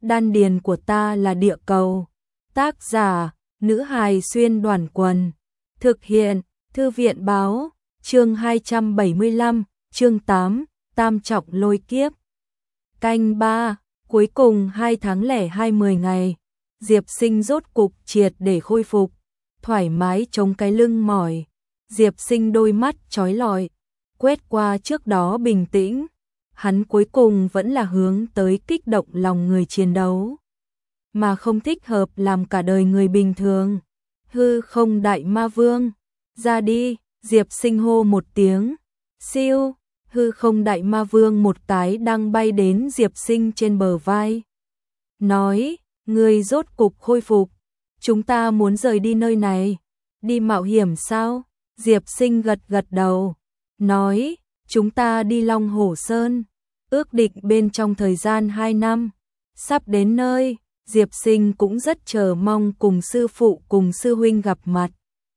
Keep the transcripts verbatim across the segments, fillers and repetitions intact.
đan điền của ta là địa cầu. Tác giả, nữ hài xuyên đoàn quần. Thực hiện, thư viện báo, chương hai trăm bảy mươi lăm, chương tám, tam trọng lôi kiếp. Canh ba, cuối cùng hai tháng lẻ hai mươi ngày, Diệp Sinh rốt cục triệt để khôi phục, thoải mái chống cái lưng mỏi. Diệp Sinh đôi mắt chói lọi, quét qua trước đó bình tĩnh, hắn cuối cùng vẫn là hướng tới kích động lòng người chiến đấu, mà không thích hợp làm cả đời người bình thường. Hư không đại ma vương, ra đi, Diệp Sinh hô một tiếng, siêu, hư không đại ma vương một cái đang bay đến Diệp Sinh trên bờ vai. Nói, ngươi rốt cục khôi phục, chúng ta muốn rời đi nơi này, đi mạo hiểm sao? Diệp Sinh gật gật đầu, nói, chúng ta đi Long Hổ Sơn, ước định bên trong thời gian hai năm, sắp đến nơi. Diệp Sinh cũng rất chờ mong cùng sư phụ cùng sư huynh gặp mặt.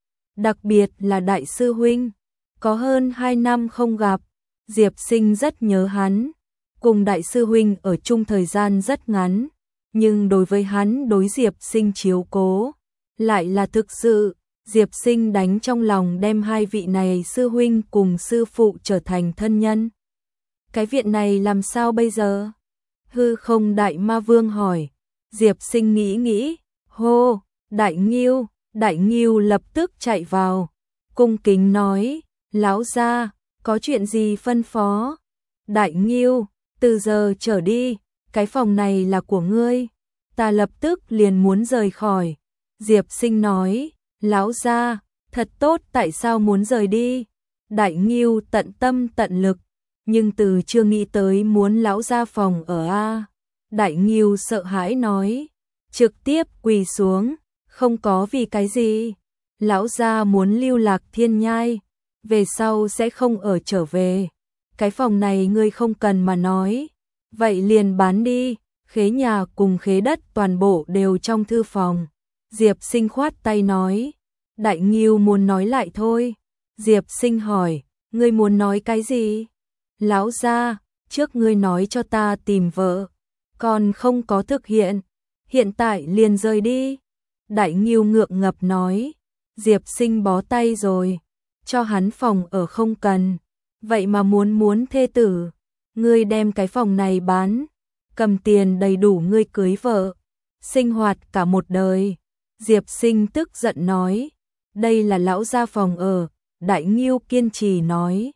Đặc biệt là đại sư huynh, có hơn hai năm không gặp, Diệp Sinh rất nhớ hắn. Cùng đại sư huynh ở chung thời gian rất ngắn, nhưng đối với hắn đối Diệp Sinh chiếu cố, lại là thực sự. Diệp Sinh đánh trong lòng đem hai vị này sư huynh cùng sư phụ trở thành thân nhân. Cái viện này làm sao bây giờ? Hư không đại ma vương hỏi. Diệp Sinh nghĩ nghĩ, hô, Đại Ngưu, Đại Ngưu lập tức chạy vào, cung kính nói, lão gia, có chuyện gì phân phó? Đại Ngưu, từ giờ trở đi, cái phòng này là của ngươi, ta lập tức liền muốn rời khỏi. Diệp Sinh nói, lão gia, thật tốt, tại sao muốn rời đi? Đại Ngưu tận tâm tận lực, nhưng từ chưa nghĩ tới muốn lão gia phòng ở a. Đại Ngưu sợ hãi nói, trực tiếp quỳ xuống, không có vì cái gì, lão gia muốn lưu lạc thiên nhai, về sau sẽ không ở trở về, cái phòng này ngươi không cần mà nói, vậy liền bán đi, khế nhà cùng khế đất toàn bộ đều trong thư phòng. Diệp Sinh khoát tay nói, Đại Ngưu muốn nói lại thôi. Diệp Sinh hỏi, ngươi muốn nói cái gì? Lão gia, trước ngươi nói cho ta tìm vợ, còn không có thực hiện, hiện tại liền rời đi. Đại Ngưu ngượng ngập nói, Diệp Sinh bó tay rồi, cho hắn phòng ở không cần, vậy mà muốn muốn thê tử, ngươi đem cái phòng này bán, cầm tiền đầy đủ ngươi cưới vợ, sinh hoạt cả một đời. Diệp Sinh tức giận nói, đây là lão gia phòng ở. Đại Ngưu kiên trì nói,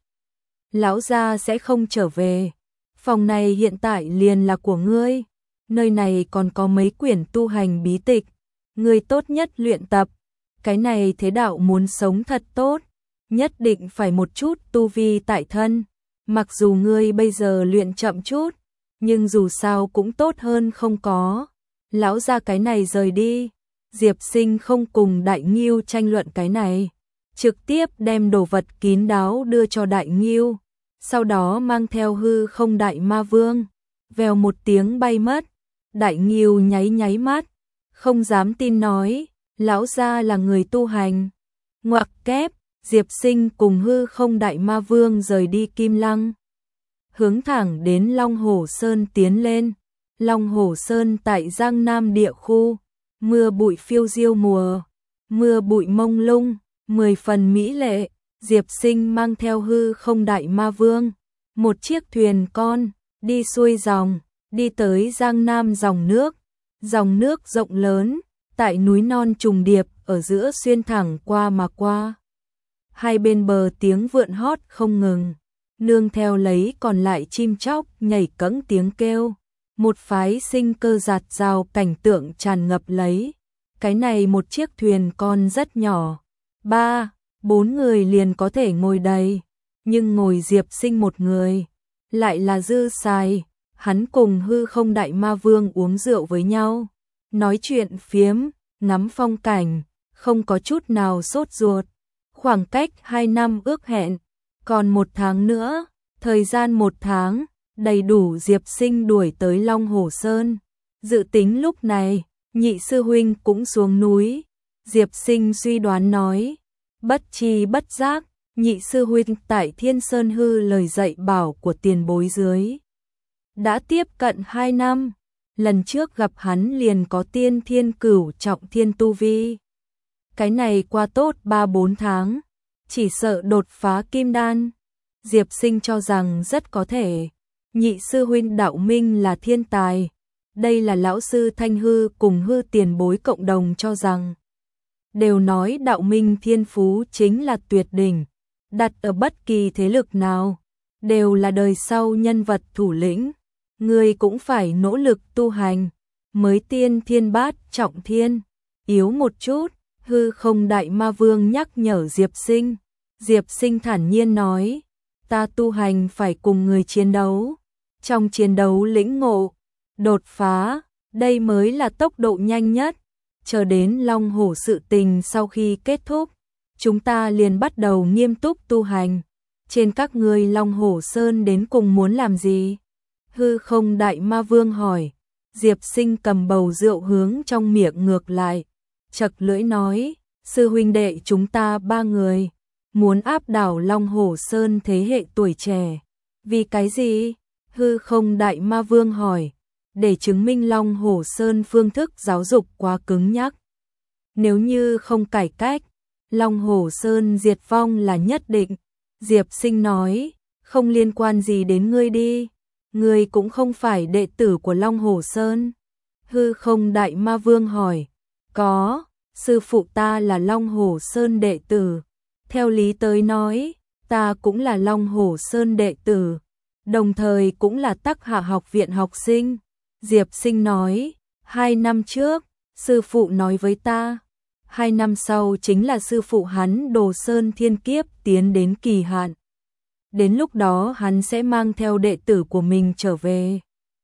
lão gia sẽ không trở về, phòng này hiện tại liền là của ngươi, nơi này còn có mấy quyển tu hành bí tịch, ngươi tốt nhất luyện tập, cái này thế đạo muốn sống thật tốt, nhất định phải một chút tu vi tại thân, mặc dù ngươi bây giờ luyện chậm chút, nhưng dù sao cũng tốt hơn không có. Lão gia cái này rời đi. Diệp Sinh không cùng Đại Ngưu tranh luận cái này, trực tiếp đem đồ vật kín đáo đưa cho Đại Ngưu, sau đó mang theo hư không đại ma vương, vèo một tiếng bay mất. Đại Ngưu nháy nháy mắt, không dám tin nói, lão gia là người tu hành. Ngoặc kép, Diệp Sinh cùng hư không đại ma vương rời đi Kim Lăng, hướng thẳng đến Long Hổ Sơn tiến lên. Long Hổ Sơn tại Giang Nam địa khu, mưa bụi phiêu diêu mùa, mưa bụi mông lung, mười phần mỹ lệ. Diệp Sinh mang theo hư không đại ma vương, một chiếc thuyền con, đi xuôi dòng, đi tới Giang Nam dòng nước. Dòng nước rộng lớn, tại núi non trùng điệp ở giữa xuyên thẳng qua mà qua. Hai bên bờ tiếng vượn hót không ngừng, nương theo lấy còn lại chim chóc nhảy cẫng tiếng kêu. Một phái sinh cơ giạt rào cảnh tượng tràn ngập lấy. Cái này một chiếc thuyền con rất nhỏ, ba, bốn người liền có thể ngồi đầy, nhưng ngồi Diệp Sinh một người, lại là dư xài. Hắn cùng hư không đại ma vương uống rượu với nhau, nói chuyện phiếm, ngắm phong cảnh, không có chút nào sốt ruột. Khoảng cách hai năm ước hẹn, còn một tháng nữa, thời gian một tháng, đầy đủ Diệp Sinh đuổi tới Long Hổ Sơn. Dự tính lúc này, nhị sư huynh cũng xuống núi. Diệp Sinh suy đoán nói, bất tri bất giác, nhị sư huynh tại Thiên Sơn hư lời dạy bảo của tiền bối dưới. Đã tiếp cận hai năm, lần trước gặp hắn liền có tiên thiên cửu trọng thiên tu vi. Cái này qua tốt ba bốn tháng, chỉ sợ đột phá kim đan. Diệp Sinh cho rằng rất có thể. Nhị sư huynh Đạo Minh là thiên tài. Đây là lão sư Thanh Hư cùng Hư tiền bối cộng đồng cho rằng. Đều nói Đạo Minh thiên phú chính là tuyệt đỉnh, đặt ở bất kỳ thế lực nào, đều là đời sau nhân vật thủ lĩnh. Người cũng phải nỗ lực tu hành, mới tiên thiên bát trọng thiên, yếu một chút. Hư không đại ma vương nhắc nhở Diệp Sinh. Diệp Sinh thản nhiên nói, ta tu hành phải cùng người chiến đấu, trong chiến đấu lĩnh ngộ, đột phá, đây mới là tốc độ nhanh nhất. Chờ đến Long Hổ sự tình sau khi kết thúc, chúng ta liền bắt đầu nghiêm túc tu hành. Trên các ngươi Long Hổ Sơn đến cùng muốn làm gì? Hư không đại ma vương hỏi. Diệp Sinh cầm bầu rượu hướng trong miệng ngược lại, chật lưỡi nói, sư huynh đệ chúng ta ba người, muốn áp đảo Long Hổ Sơn thế hệ tuổi trẻ. Vì cái gì? Hư không đại ma vương hỏi. Để chứng minh Long Hổ Sơn phương thức giáo dục quá cứng nhắc. Nếu như không cải cách, Long Hổ Sơn diệt vong là nhất định. Diệp Sinh nói, không liên quan gì đến ngươi đi. Ngươi cũng không phải đệ tử của Long Hổ Sơn. Hư không đại ma vương hỏi. Có, sư phụ ta là Long Hổ Sơn đệ tử. Theo lý tới nói, ta cũng là Long Hổ Sơn đệ tử, đồng thời cũng là Tắc Hạ học viện học sinh. Diệp Sinh nói, hai năm trước, sư phụ nói với ta, hai năm sau chính là sư phụ hắn Đồ Sơn thiên kiếp tiến đến kỳ hạn. Đến lúc đó hắn sẽ mang theo đệ tử của mình trở về,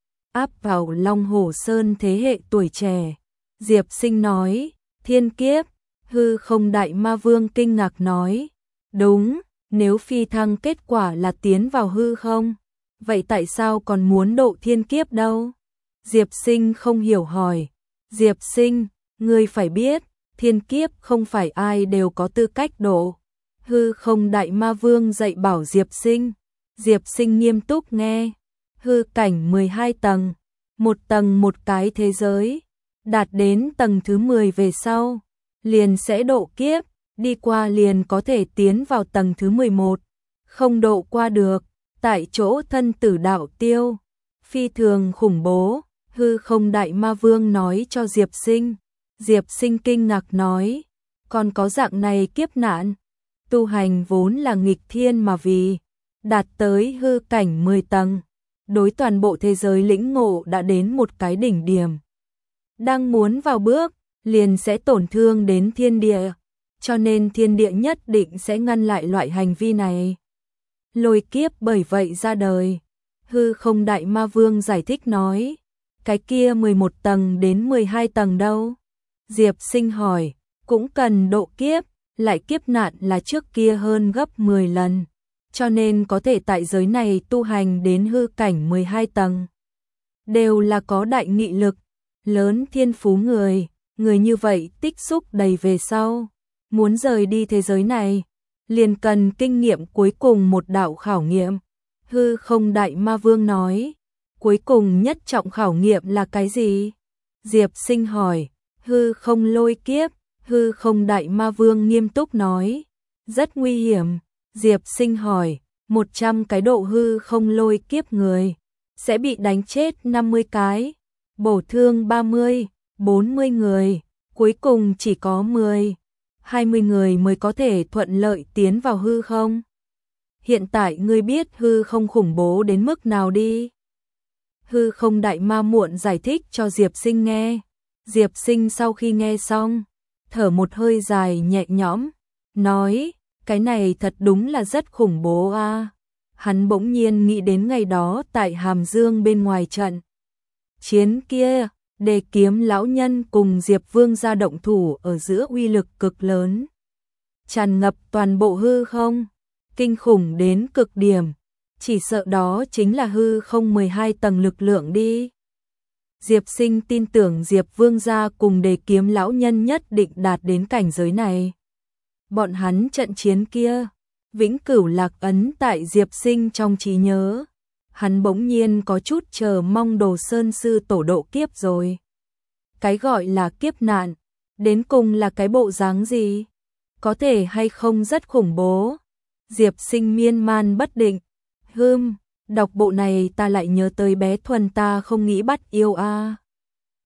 áp vào Long Hổ Sơn thế hệ tuổi trẻ. Diệp Sinh nói, thiên kiếp. Hư không đại ma vương kinh ngạc nói, đúng, nếu phi thăng kết quả là tiến vào hư không, vậy tại sao còn muốn độ thiên kiếp đâu? Diệp Sinh không hiểu hỏi. Diệp Sinh, ngươi phải biết, thiên kiếp không phải ai đều có tư cách độ. Hư không đại ma vương dạy bảo Diệp Sinh. Diệp Sinh nghiêm túc nghe. Hư cảnh mười hai tầng, một tầng một cái thế giới, đạt đến tầng thứ mười về sau, liền sẽ độ kiếp, đi qua liền có thể tiến vào tầng thứ mười một, không độ qua được, tại chỗ thân tử đạo tiêu, phi thường khủng bố. Hư không đại ma vương nói cho Diệp Sinh. Diệp Sinh kinh ngạc nói, còn có dạng này kiếp nạn, tu hành vốn là nghịch thiên mà vì đạt tới hư cảnh mười tầng, đối toàn bộ thế giới lĩnh ngộ đã đến một cái đỉnh điểm. Đang muốn vào bước, liền sẽ tổn thương đến thiên địa, cho nên thiên địa nhất định sẽ ngăn lại loại hành vi này. Lôi kiếp bởi vậy ra đời. Hư không đại ma vương giải thích nói, cái kia mười một tầng đến mười hai tầng đâu? Diệp Sinh hỏi, cũng cần độ kiếp, lại kiếp nạn là trước kia hơn gấp mười lần, cho nên có thể tại giới này tu hành đến hư cảnh mười hai tầng. Đều là có đại nghị lực, lớn thiên phú người, người như vậy tích xúc đầy về sau. Muốn rời đi thế giới này, liền cần kinh nghiệm cuối cùng một đạo khảo nghiệm. Hư không đại ma vương nói, cuối cùng nhất trọng khảo nghiệm là cái gì? Diệp Sinh hỏi. Hư không lôi kiếp. Hư không đại ma vương nghiêm túc nói, rất nguy hiểm. Diệp Sinh hỏi, một trăm cái độ hư không lôi kiếp người, sẽ bị đánh chết năm mươi cái, bổ thương ba mươi, bốn mươi người, cuối cùng chỉ có mười, hai mươi người mới có thể thuận lợi tiến vào hư không. Hiện tại ngươi biết hư không khủng bố đến mức nào đi? Hư không đại ma muộn giải thích cho Diệp Sinh nghe. Diệp Sinh sau khi nghe xong, thở một hơi dài nhẹ nhõm, nói, cái này thật đúng là rất khủng bố a. À. Hắn bỗng nhiên nghĩ đến ngày đó tại Hàm Dương bên ngoài trận chiến kia, Đề Kiếm lão nhân cùng Diệp Vương ra động thủ ở giữa uy lực cực lớn, tràn ngập toàn bộ hư không, kinh khủng đến cực điểm, chỉ sợ đó chính là hư không mười hai tầng lực lượng đi. Diệp Sinh tin tưởng Diệp Vương gia cùng Đề Kiếm lão nhân nhất định đạt đến cảnh giới này. Bọn hắn trận chiến kia, vĩnh cửu lạc ấn tại Diệp Sinh trong trí nhớ. hắn bỗng nhiên có chút chờ mong Đồ Sơn sư tổ độ kiếp rồi. Cái gọi là kiếp nạn, đến cùng là cái bộ dáng gì? Có thể hay không rất khủng bố? Diệp Sinh miên man bất định. Hưm, đọc bộ này ta lại nhớ tới bé Thuần ta không nghĩ bắt yêu a. À.